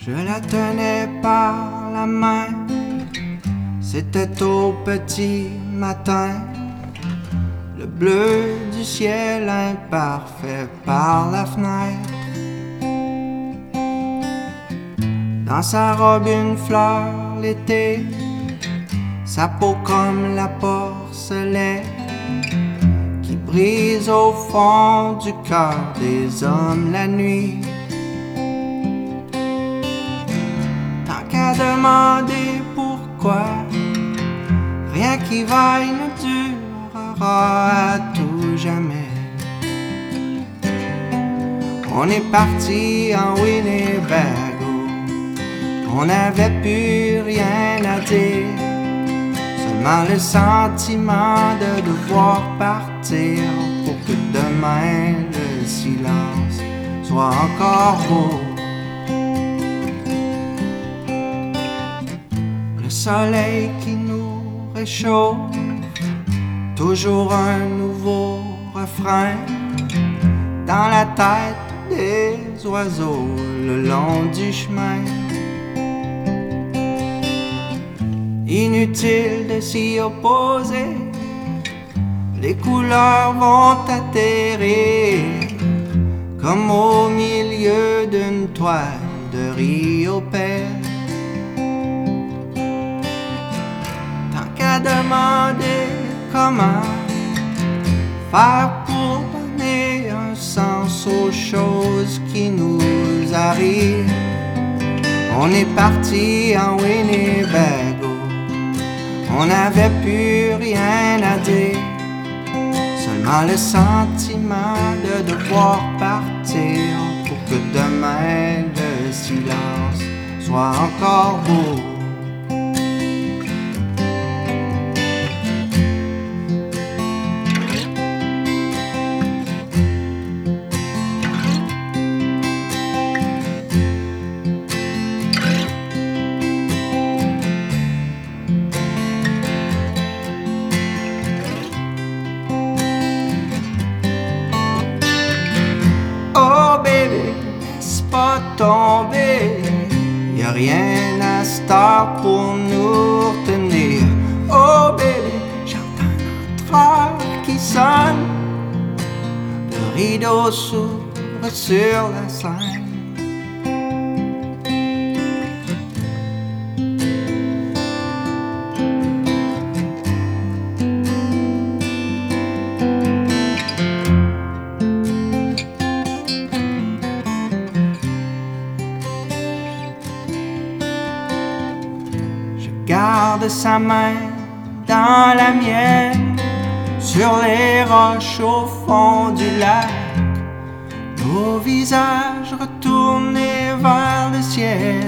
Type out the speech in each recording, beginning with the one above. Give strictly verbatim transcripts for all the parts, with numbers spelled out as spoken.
Je la tenais par la main, c'était au petit matin. Le bleu du ciel imparfait par la fenêtre. Dans sa robe une fleur l'été, sa peau comme la porcelaine qui brise au fond du cœur des hommes la nuit. Tant qu'à demander pourquoi, rien qui vaille ne durera à tout jamais. On est parti en Winnebago, on n'avait plus rien à dire, seulement le sentiment de devoir partir pour que demain le silence soit encore beau. Le soleil qui nous réchauffe, toujours un nouveau refrain dans la tête des oiseaux le long du chemin. Inutile de s'y opposer, les couleurs vont atterrir comme au milieu d'une toile de Rio Père. Tant qu'à demander comment faire pour donner un sens aux choses qui nous arrivent, on est parti en Winnebago. On n'avait plus rien à dire, seulement le sentiment de devoir partir pour que demain le silence soit encore beau. Oh baby, laisse pas tomber, y'a rien à cette heure pour nous retenir. Oh baby, j'entends notre heure qui sonne, le rideau s'ouvre sur la scène. Garde sa main dans la mienne, sur les roches au fond du lac, nos visages retournés vers le ciel.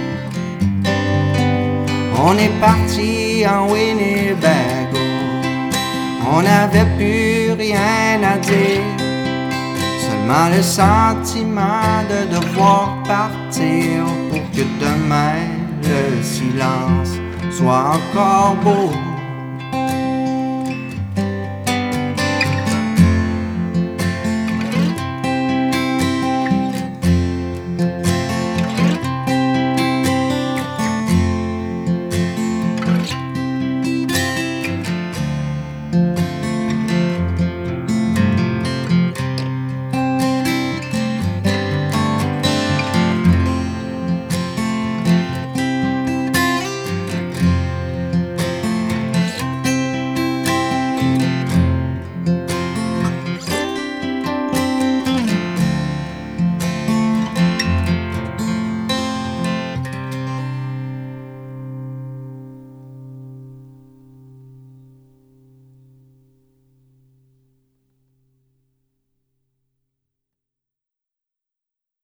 On est parti en Winnebago, on n'avait plus rien à dire, seulement le sentiment de devoir partir pour que demain le silence soit encore beau.